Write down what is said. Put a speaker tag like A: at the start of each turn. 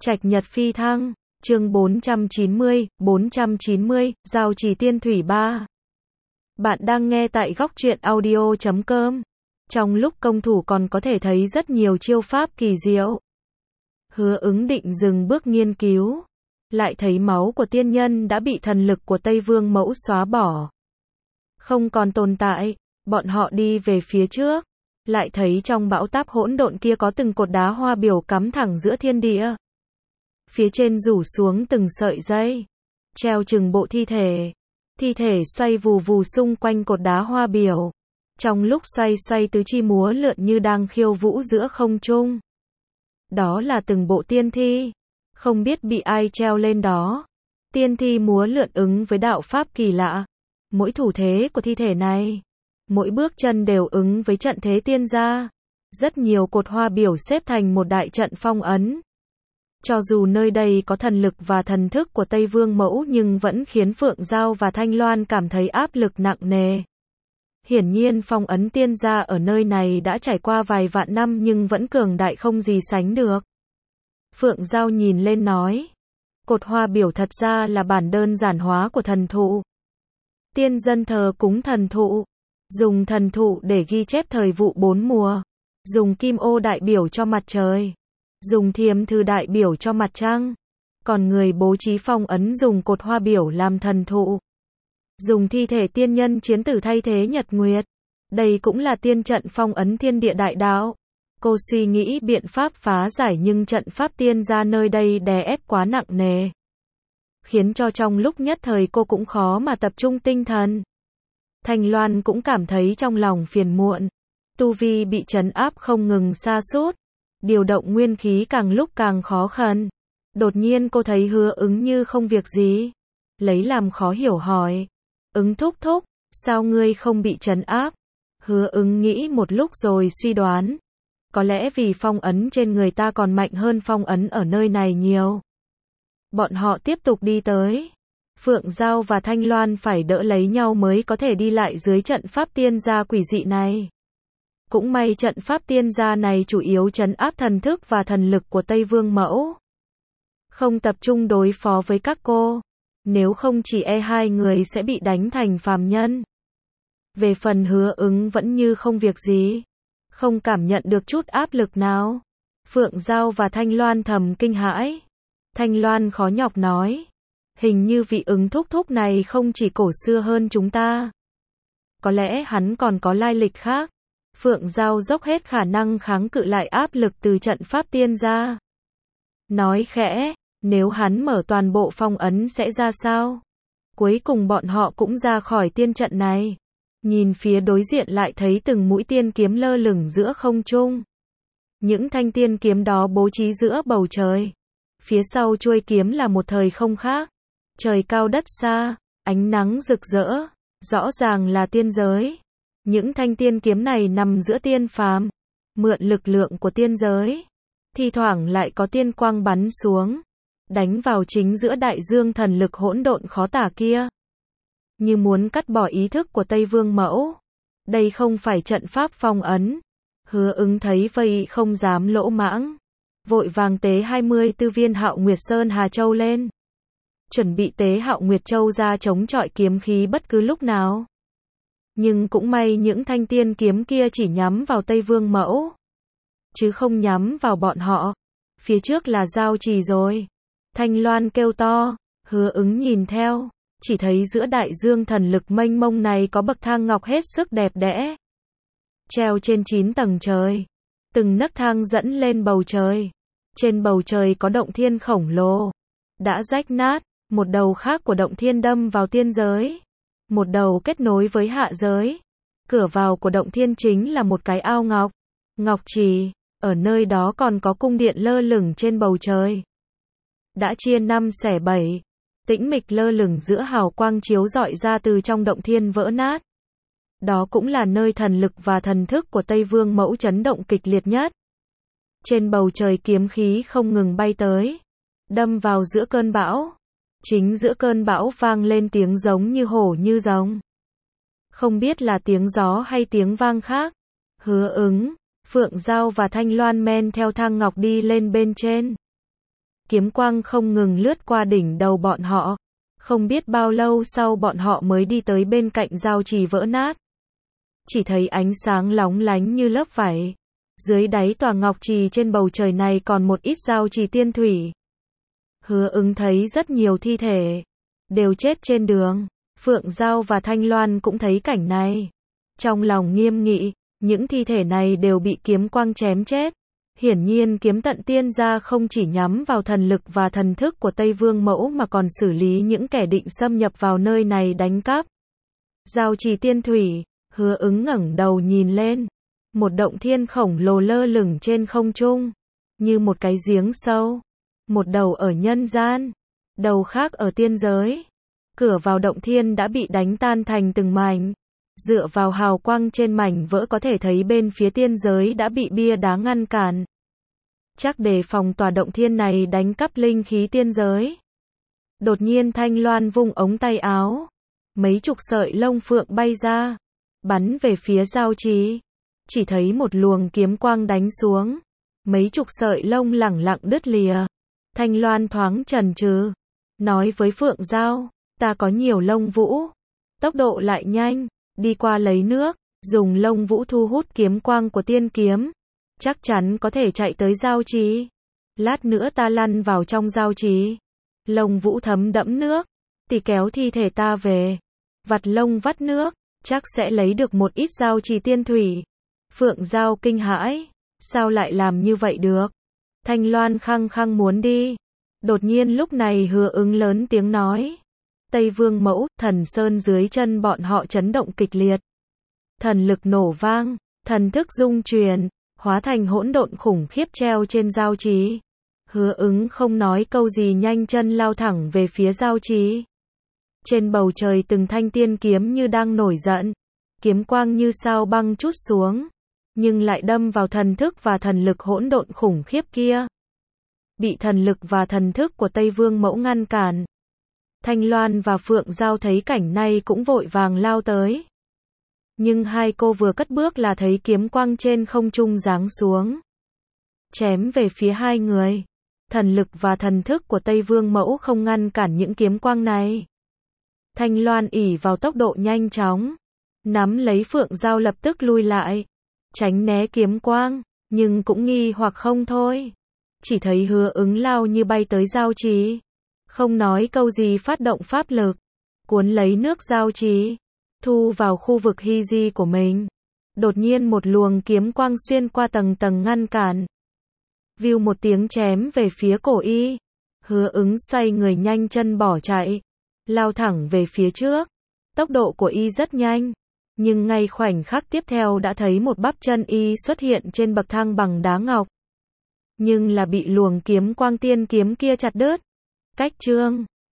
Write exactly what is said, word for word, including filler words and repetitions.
A: Trạch Nhật Phi Thăng, chương bốn trăm chín mươi, bốn trăm chín mươi, Giao Trì Tiên Thủy ba. Bạn đang nghe tại góc truyện audio chấm com. Trong lúc công thủ còn có thể thấy rất nhiều chiêu pháp kỳ diệu. Hứa Ứng định dừng bước nghiên cứu, lại thấy máu của tiên nhân đã bị thần lực của Tây Vương Mẫu xóa bỏ, không còn tồn tại. Bọn họ đi về phía trước, lại thấy trong bão táp hỗn độn kia có từng cột đá hoa biểu cắm thẳng giữa thiên địa. Phía trên rủ xuống từng sợi dây, treo chừng bộ thi thể. Thi thể xoay vù vù xung quanh cột đá hoa biểu. Trong lúc xoay xoay tứ chi múa lượn như đang khiêu vũ giữa không trung. Đó là từng bộ tiên thi, không biết bị ai treo lên đó. Tiên thi múa lượn ứng với đạo pháp kỳ lạ. Mỗi thủ thế của thi thể này, mỗi bước chân đều ứng với trận thế tiên gia. Rất nhiều cột hoa biểu xếp thành một đại trận phong ấn. Cho dù nơi đây có thần lực và thần thức của Tây Vương Mẫu nhưng vẫn khiến Phượng Giao và Thanh Loan cảm thấy áp lực nặng nề. Hiển nhiên phong ấn tiên gia ở nơi này đã trải qua vài vạn năm nhưng vẫn cường đại không gì sánh được. Phượng Giao nhìn lên nói, cột hoa biểu thật ra là bản đơn giản hóa của thần thụ. Tiên dân thờ cúng thần thụ, dùng thần thụ để ghi chép thời vụ bốn mùa, dùng kim ô đại biểu cho mặt trời, dùng thiềm thư đại biểu cho mặt trăng, còn người bố trí phong ấn dùng cột hoa biểu làm thần thụ, dùng thi thể tiên nhân chiến tử thay thế nhật nguyệt. Đây cũng là tiên trận phong ấn thiên địa đại đạo. Cô suy nghĩ biện pháp phá giải nhưng trận pháp tiên gia nơi đây đè ép quá nặng nề, khiến cho trong lúc nhất thời cô cũng khó mà tập trung tinh thần. Thanh Loan cũng cảm thấy trong lòng phiền muộn, tu vi bị trấn áp không ngừng sa sút, điều động nguyên khí càng lúc càng khó khăn. Đột nhiên cô thấy Hứa Ứng như không việc gì, lấy làm khó hiểu hỏi, Ứng thúc thúc, sao ngươi không bị trấn áp? Hứa Ứng nghĩ một lúc rồi suy đoán, có lẽ vì phong ấn trên người ta còn mạnh hơn phong ấn ở nơi này nhiều. Bọn họ tiếp tục đi tới. Phượng Giao và Thanh Loan phải đỡ lấy nhau mới có thể đi lại dưới trận pháp tiên gia quỷ dị này. Cũng may trận pháp tiên gia này chủ yếu trấn áp thần thức và thần lực của Tây Vương Mẫu, không tập trung đối phó với các cô. Nếu không chỉ e hai người sẽ bị đánh thành phàm nhân. Về phần Hứa Ứng vẫn như không việc gì, không cảm nhận được chút áp lực nào. Phượng Giao và Thanh Loan thầm kinh hãi. Thanh Loan khó nhọc nói, hình như vị Ứng thúc thúc này không chỉ cổ xưa hơn chúng ta. Có lẽ hắn còn có lai lịch khác. Phượng Giao dốc hết khả năng kháng cự lại áp lực từ trận pháp tiên gia. Nói khẽ, nếu hắn mở toàn bộ phong ấn sẽ ra sao? Cuối cùng bọn họ cũng ra khỏi tiên trận này. Nhìn phía đối diện lại thấy từng mũi tiên kiếm lơ lửng giữa không trung. Những thanh tiên kiếm đó bố trí giữa bầu trời. Phía sau chuôi kiếm là một thời không khác. Trời cao đất xa, ánh nắng rực rỡ, rõ ràng là tiên giới. Những thanh tiên kiếm này nằm giữa tiên phàm, mượn lực lượng của tiên giới. Thi thoảng lại có tiên quang bắn xuống, đánh vào chính giữa đại dương thần lực hỗn độn khó tả kia, như muốn cắt bỏ ý thức của Tây Vương Mẫu. Đây không phải trận pháp phong ấn. Hứa Ứng thấy vậy không dám lỗ mãng, vội vàng tế hai mươi tư viên Hạo Nguyệt Sơn Hà Châu lên, chuẩn bị tế Hạo Nguyệt Châu ra chống chọi kiếm khí bất cứ lúc nào. Nhưng cũng may những thanh tiên kiếm kia chỉ nhắm vào Tây Vương Mẫu, chứ không nhắm vào bọn họ. Phía trước là Giao Trì rồi. Thanh Loan kêu to. Hứa Ứng nhìn theo, chỉ thấy giữa đại dương thần lực mênh mông này có bậc thang ngọc hết sức đẹp đẽ, treo trên chín tầng trời. Từng nấc thang dẫn lên bầu trời. Trên bầu trời có động thiên khổng lồ, đã rách nát. Một đầu khác của động thiên đâm vào tiên giới, một đầu kết nối với hạ giới. Cửa vào của động thiên chính là một cái ao ngọc, ngọc trì. Ở nơi đó còn có cung điện lơ lửng trên bầu trời, đã chia năm xẻ bảy, tĩnh mịch lơ lửng giữa hào quang chiếu rọi ra từ trong động thiên vỡ nát. Đó cũng là nơi thần lực và thần thức của Tây Vương Mẫu chấn động kịch liệt nhất. Trên bầu trời kiếm khí không ngừng bay tới, đâm vào giữa cơn bão. Chính giữa cơn bão vang lên tiếng giống như hổ như rồng. Không biết là tiếng gió hay tiếng vang khác. Hứa Ứng, Phượng Giao và Thanh Loan men theo thang ngọc đi lên bên trên. kiếm quang không ngừng lướt qua đỉnh đầu bọn họ. Không biết bao lâu sau bọn họ mới đi tới bên cạnh giao trì vỡ nát. Chỉ thấy ánh sáng lóng lánh như lớp vải. Dưới đáy tòa ngọc trì trên bầu trời này còn một ít giao trì tiên thủy. Hứa Ứng thấy rất nhiều thi thể, đều chết trên đường. Phượng Giao và Thanh Loan cũng thấy cảnh này. Trong lòng nghiêm nghị, những thi thể này đều bị kiếm quang chém chết. Hiển nhiên kiếm tận tiên gia không chỉ nhắm vào thần lực và thần thức của Tây Vương Mẫu mà còn xử lý những kẻ định xâm nhập vào nơi này đánh cắp. Giao trì tiên thủy, Hứa Ứng ngẩng đầu nhìn lên. Một động thiên khổng lồ lơ lửng trên không trung, như một cái giếng sâu. Một đầu ở nhân gian, đầu khác ở tiên giới. Cửa vào động thiên đã bị đánh tan thành từng mảnh. Dựa vào hào quang trên mảnh vỡ có thể thấy bên phía tiên giới đã bị bia đá ngăn cản. Chắc để phòng tòa động thiên này đánh cắp linh khí tiên giới. Đột nhiên Thanh Loan vung ống tay áo. Mấy chục sợi lông phượng bay ra, bắn về phía giao trì. Chỉ thấy một luồng kiếm quang đánh xuống. Mấy chục sợi lông lẳng lặng đứt lìa. Thanh Loan thoáng chần chừ, nói với Phượng Giao, ta có nhiều lông vũ, tốc độ lại nhanh, đi qua lấy nước, dùng lông vũ thu hút kiếm quang của tiên kiếm, chắc chắn có thể chạy tới giao trì. Lát nữa ta lăn vào trong giao trì, lông vũ thấm đẫm nước, thì kéo thi thể ta về, vặt lông vắt nước, chắc sẽ lấy được một ít giao trì tiên thủy. Phượng Giao kinh hãi, sao lại làm như vậy được? Thanh Loan khăng khăng muốn đi. Đột nhiên lúc này Hứa Ứng lớn tiếng nói. Tây Vương Mẫu, thần sơn dưới chân bọn họ chấn động kịch liệt. Thần lực nổ vang, thần thức dung truyền, hóa thành hỗn độn khủng khiếp treo trên giao trì. Hứa Ứng không nói câu gì nhanh chân lao thẳng về phía giao trì. Trên bầu trời từng thanh tiên kiếm như đang nổi giận. Kiếm quang như sao băng trút xuống, nhưng lại đâm vào thần thức và thần lực hỗn độn khủng khiếp kia. Bị thần lực và thần thức của Tây Vương Mẫu ngăn cản. Thanh Loan và Phượng Giao thấy cảnh này cũng vội vàng lao tới. Nhưng hai cô vừa cất bước là thấy kiếm quang trên không trung giáng xuống, chém về phía hai người. Thần lực và thần thức của Tây Vương Mẫu không ngăn cản những kiếm quang này. Thanh Loan ỷ vào tốc độ nhanh chóng, nắm lấy Phượng Giao lập tức lui lại, tránh né kiếm quang, nhưng cũng nghi hoặc không thôi. Chỉ thấy Hứa Ứng lao như bay tới giao trì, không nói câu gì phát động pháp lực, cuốn lấy nước giao trì, thu vào khu vực hy di của mình. Đột nhiên một luồng kiếm quang xuyên qua tầng tầng ngăn cản. View một tiếng chém về phía cổ y. Hứa Ứng xoay người nhanh chân bỏ chạy, lao thẳng về phía trước. Tốc độ của y rất nhanh, nhưng ngay khoảnh khắc tiếp theo đã thấy một bắp chân y xuất hiện trên bậc thang bằng đá ngọc. Nhưng là bị luồng kiếm quang tiên kiếm kia chặt đứt. Cách chương